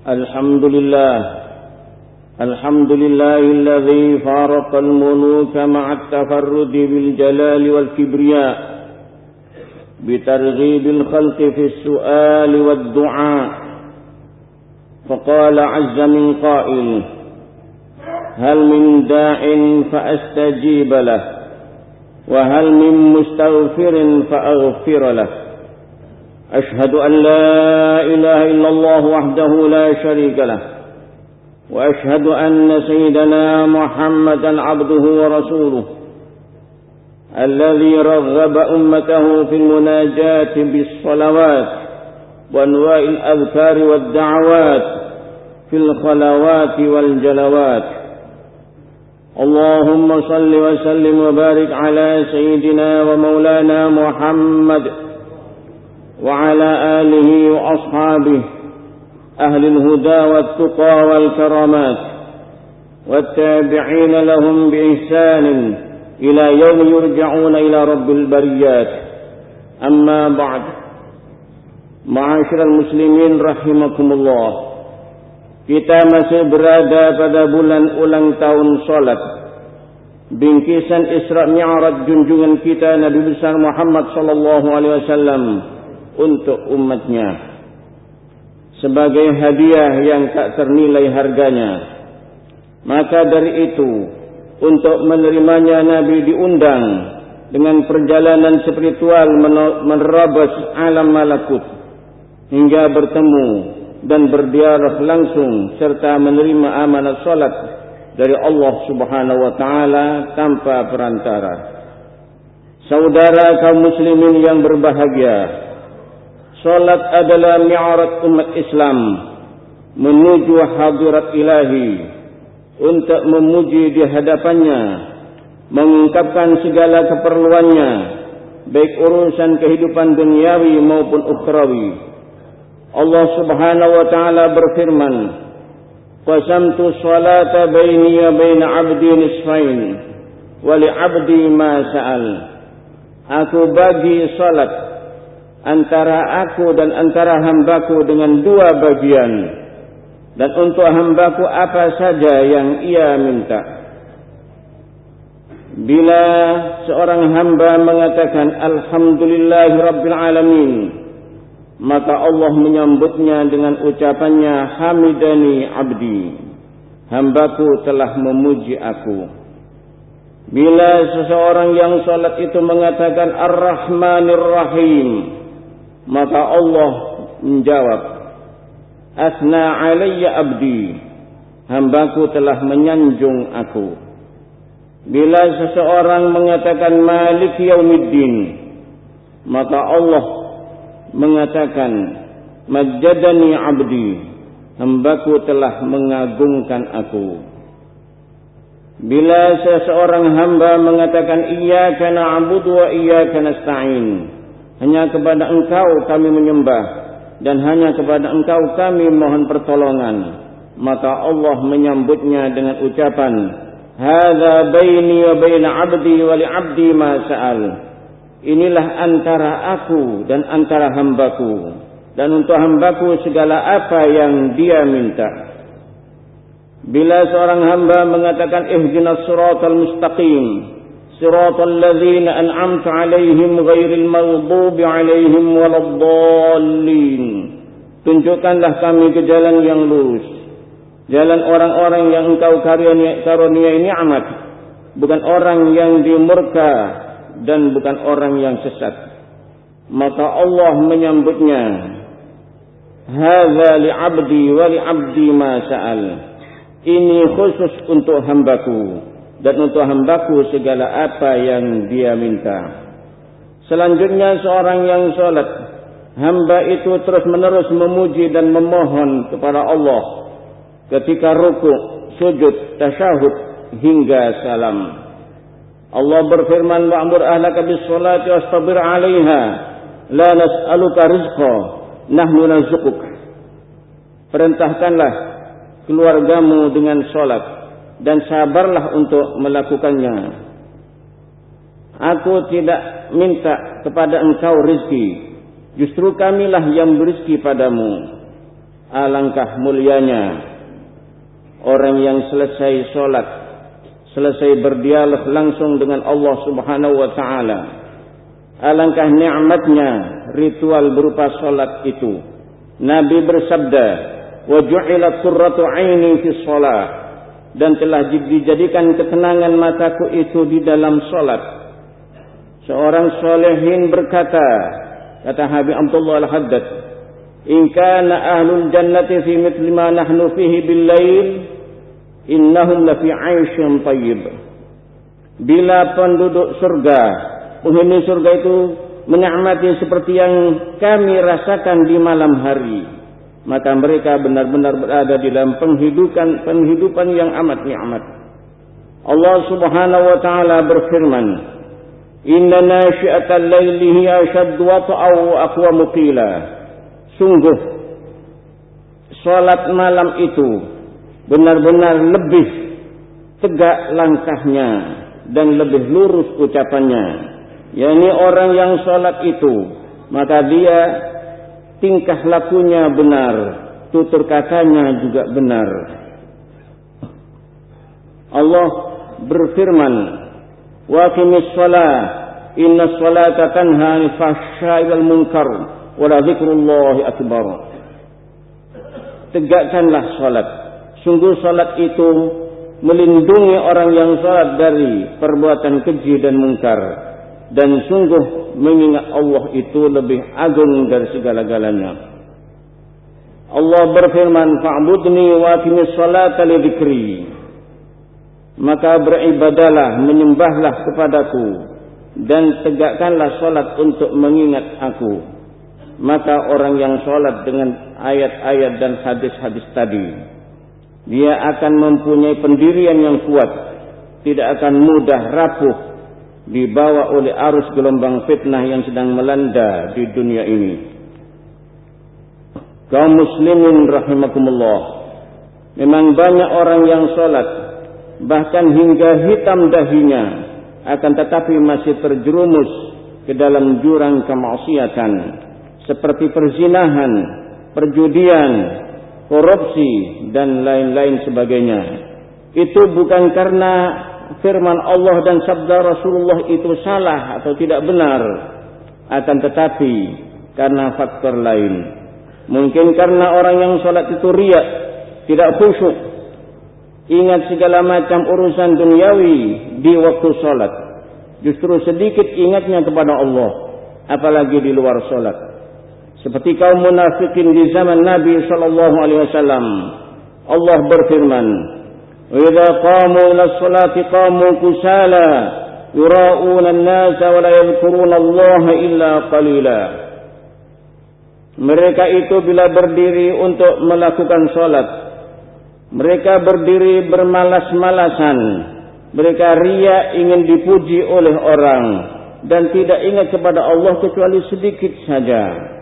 الحمد لله الذي فارق الملوك مع التفرد بالجلال والكبرياء بترغيب الخلق في السؤال والدعاء. فقال عز من قائل: هل من داع فأستجيب له وهل من مستغفر فأغفر له. أشهد أن لا إله إلا الله وحده لا شريك له، وأشهد أن سيدنا محمدا عبده ورسوله الذي رغب أمته في المناجاة بالصلوات وأنواع الأذكار والدعوات في الخلوات والجلوات. اللهم صل وسلم وبارك على سيدنا ومولانا محمد وعلى آله وأصحابه أهل الهدى والتقى والكرامات والتابعين لهم بإحسان إلى يوم يرجعون إلى رب البريات. أما بعد، Ma'asyiral muslimin rahimakumullah, kita masih berada pada bulan ulang tahun salat, bingkisan Isra Mi'raj junjungan kita Nabi besar Muhammad sallallahu alaihi wasallam untuk umatnya, sebagai hadiah yang tak ternilai harganya. Maka dari itu, untuk menerimanya Nabi diundang dengan perjalanan spiritual menerabas alam malakut hingga bertemu dan berdialog langsung serta menerima amanat salat dari Allah Subhanahu wa taala tanpa perantara. Saudara kaum muslimin yang berbahagia, salat adalah mi'raj umat Islam menuju hadirat ilahi untuk memuji di hadapannya, mengungkapkan segala keperluannya, baik urusan kehidupan duniawi maupun ukhrawi. Allah Subhanahu wa taala berfirman, "Qasamtu sholata baini wa baina 'abdi nisfain wa li 'abdi ma sa'al." Aku bagi salat antara aku dan antara hambaku dengan dua bagian, dan untuk hambaku apa saja yang ia minta. Bila seorang hamba mengatakan alhamdulillahi rabbil alamin, maka Allah menyambutnya dengan ucapannya, hamidani abdi, hambaku telah memuji aku. Bila seseorang yang salat itu mengatakan ar-rahmanir rahim, maka Allah menjawab, asna alayya abdi, hambaku telah menyanjung aku. Bila seseorang mengatakan malik yaumiddin, maka Allah mengatakan majjadani abdi, hambaku telah mengagungkan aku. Bila seseorang hamba mengatakan iyyaka na'budu wa iyyaka nasta'in, hanya kepada engkau kami menyembah dan hanya kepada engkau kami mohon pertolongan, maka Allah menyambutnya dengan ucapan hadza baini wa baina 'abdi wa li 'abdi ma sa'al. Inilah antara aku dan antara hambaku, dan untuk hambaku segala apa yang dia minta. Bila seorang hamba mengatakan ihdinas siratal mustaqim, siratal ladzina an'amta 'alaihim ghairil maghdubi 'alaihim waladdallin, tunjukkanlah kami ke jalan yang lurus, jalan orang-orang yang engkau karuniai nikmat, bukan orang yang dimurka dan bukan orang yang sesat. Maka Allah menyambutnya, hadza li 'abdi wa li 'abdi ma sa'al, ini khusus untuk hambaku dan untuk hambaku segala apa yang dia minta. Selanjutnya seorang yang salat, hamba itu terus menerus memuji dan memohon kepada Allah ketika rukuk, sujud, tasyahud hingga salam. Allah berfirman, wa'mur ahlaka bis-sholati wastabir 'alaiha la nas'aluka rizqa nahnu narzuquk. Perintahkanlah keluargamu dengan salat dan sabarlah untuk melakukannya. Aku tidak minta kepada engkau rezeki, justru kamilah yang berizki padamu. Alangkah mulianya orang yang selesai sholat, selesai berdialog langsung dengan Allah Subhanahu wa ta'ala. Alangkah nikmatnya ritual berupa sholat itu. Nabi bersabda, wa ju'ilat qurratu 'aini fi shalah, dan telah dijadikan ketenangan mataku itu di dalam sholat. Seorang solehin berkata, kata Habib Abdullah Al-Haddad, in kana ahlul jannati fi mithli ma nahnu fihi bil lail innahum la fi 'aishin thayyib. Bila penduduk surga, penghuni surga itu menikmati seperti yang kami rasakan di malam hari, maka mereka benar-benar berada di dalam penghidupan yang amat nikmat. Allah Subhanahu wa taala berfirman, inna nasyi'atal laili hiya ashaddu wat'an wa aqwamu qila. Sungguh salat malam itu benar-benar lebih tegak langkahnya dan lebih lurus ucapannya. yakni orang yang salat itu, maka dia tingkah lakunya benar, tutur katanya juga benar. Allah berfirman, wa aqimis shalah inna sholata tanha 'anil fahsya'i wal munkar wa la dzikrullahi akbar. Tegakkanlah salat. Sungguh salat itu melindungi orang yang salat dari perbuatan keji dan mungkar, dan sungguh mengingat Allah itu lebih agung dari segala-galanya. Allah berfirman, fa'budni wa aqimis sholata li dzikri. Maka beribadalah, menyembahlah kepadaku, dan tegakkanlah salat untuk mengingat aku. Maka orang yang salat dengan ayat-ayat dan hadis-hadis tadi, dia akan mempunyai pendirian yang kuat, tidak akan mudah rapuh dibawa oleh arus gelombang fitnah yang sedang melanda di dunia ini. Kaum muslimin rahimakumullah, memang banyak orang yang salat, bahkan hingga hitam dahinya, akan tetapi masih terjerumus ke dalam jurang kemaksiatan seperti perzinahan, perjudian, korupsi dan lain-lain sebagainya. Itu bukan karena firman Allah dan sabda Rasulullah itu salah atau tidak benar, akan tetapi karena faktor lain. Mungkin karena orang yang salat itu riya, tidak khusyuk, ingat segala macam urusan duniawi di waktu salat, justru sedikit ingatnya kepada Allah, apalagi di luar salat. Seperti kaum munafikin di zaman Nabi sallallahu alaihi wasallam. Allah berfirman, "Wa idza qamu ila sholati qamu kusala, yura'una an-nasa wa la yadhkuruna Allah illa qalila." Mereka itu bila berdiri untuk melakukan salat, mereka berdiri bermalas-malasan. Mereka riya, ingin dipuji oleh orang, dan tidak ingat kepada Allah kecuali sedikit saja.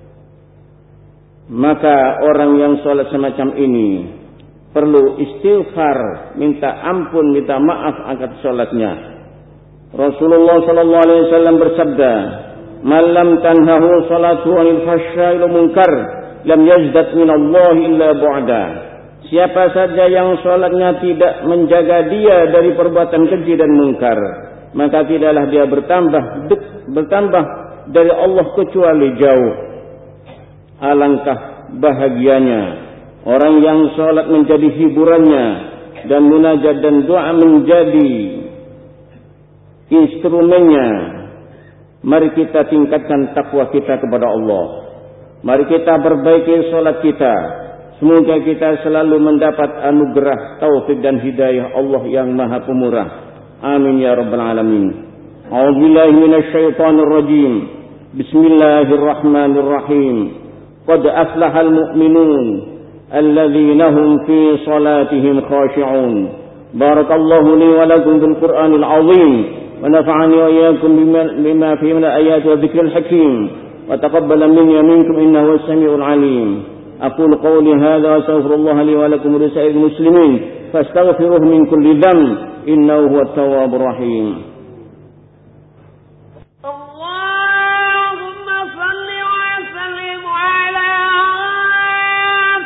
Maka orang yang salat semacam ini perlu istighfar, minta ampun, minta maaf akan salatnya. Rasulullah sallallahu alaihi wasallam bersabda, "Man lam tanhahu salatu 'anil fahsya'i wal munkar, lam yazdad min Allah illa bu'da." Siapa saja yang salatnya tidak menjaga dia dari perbuatan keji dan mungkar, maka tidaklah dia bertambah dari Allah kecuali jauh. Alangkah bahagianya orang yang salat menjadi hiburannya, dan munajat dan doa menjadi instrumennya. Mari kita tingkatkan takwa kita kepada Allah. Mari kita perbaiki salat kita. Semoga kita selalu mendapat anugerah taufik dan hidayah Allah yang Maha Pemurah. Amin ya rabbal alamin. A'udzubillahi minasyaitonir rajim. Bismillahirrahmanirrahim. Qad aflahal mu'minun alladzina hum fi salatihim khashi'un. Barakallahu li wa lakum bil Qur'anil 'azim wa nafa'ani wa iyyakum bima fihi min al-ayati wa dhikril hakim wa taqabbala minni wa minkum innahu was-sami'ul 'alim. أقول قولي هذا وأستغفر الله لي ولكم ولسائر المسلمين فاستغفروه من كل ذنب إنه هو التواب الرحيم. اللهم صل وسلم على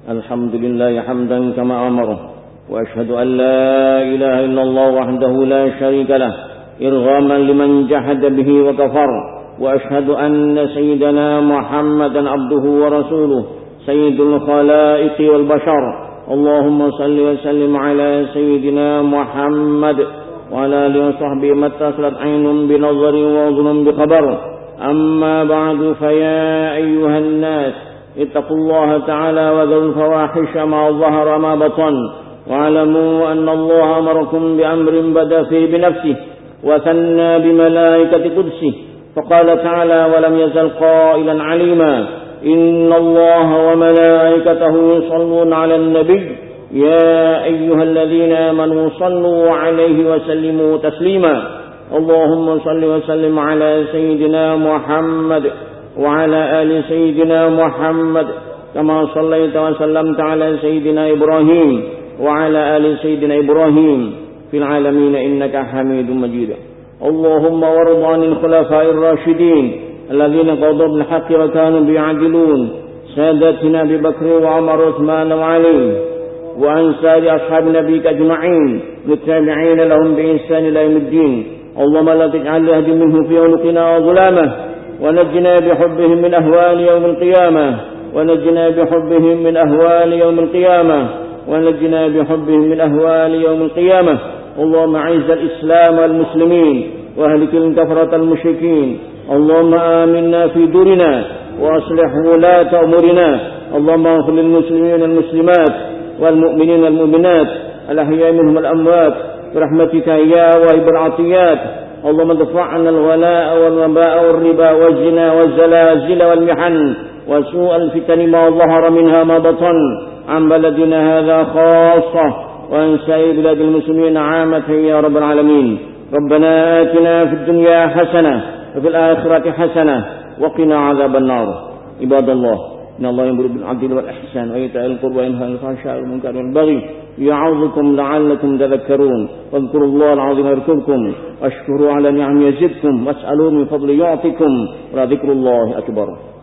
الحمد لله حمدا كما أمره، وأشهد أن لا إله إلا الله وحده لا شريك له إرغاما لمن جحد به وكفر، وأشهد أن سيدنا محمدا عبده ورسوله سيد الخلائق والبشر. اللهم صل وسلم على سيدنا محمد وعلى آله وصحبه ما اتصلت عين بنظر وأذن بخبر. أما بعد، فيا أيها الناس اتقوا الله تعالى وذروا الفواحش ما ظهر ما بطن، واعلموا أن الله أمركم بأمر بدأ فيه بنفسه وثنى بملائكة قدسه، فقال تعالى: ولم يزل قائلا عليما: إن الله وملائكته يصلون على النبي يا أيها الذين آمنوا صلوا عليه وسلموا تسليما. اللهم صل وسلم على سيدنا محمد وعلى آل سيدنا محمد كما صليت وسلمت على سيدنا إبراهيم وعلى آل سيدنا إبراهيم في العالمين إنك حميد مجيد. اللهم وارض عن الخلفاء الراشدين الذين قضوا بالحق وكانوا بيعدلون، سادتنا أبي بكر وعمر وعثمان وعلي، وعن سائر أصحاب نبيك أجمعين والتابعين لهم بإحسان إلى يوم الدين. اللهم لا تجعل لأحد منهم في عنقنا وظلامه، ونجنا بحبهم من أهوال يوم القيامة، ونجنا بحبهم من أهوال يوم القيامة، ونجنا بحبهم من أهوال يوم القيامة. اللهم أعز الإسلام والمسلمين واهلك الكفرة المشركين. اللهم آمنا في دورنا وأصلح ولاة أمورنا. اللهم اغفر للمسلمين والمسلمات والمؤمنين والمؤمنات الأحياء منهم الأموات برحمتك يا واهب العطيات. اللهم ادفع عنا الغلاء والوباء والربا والزنا والزلازل والمحن وسوء الفتن ما ظهر منها ما بطن عن بلدنا هذا خاصة وعن سائر بلاد المسلمين عامة يا رب العالمين. ربنا آتنا في الدنيا حسنة وفي الآخرة حسنة وقنا عذاب النار. عباد الله، إن الله يأمر بالعدل والإحسان وإيتاء القربى وينهى عن الفحشاء والمنكر والبغي يعظكم لعلكم تذكرون. واذكروا الله العظيم يذكركم، واشكروا على نعم يزدكم، واسألوا من فضل يعطكم، ولذكر الله أكبر.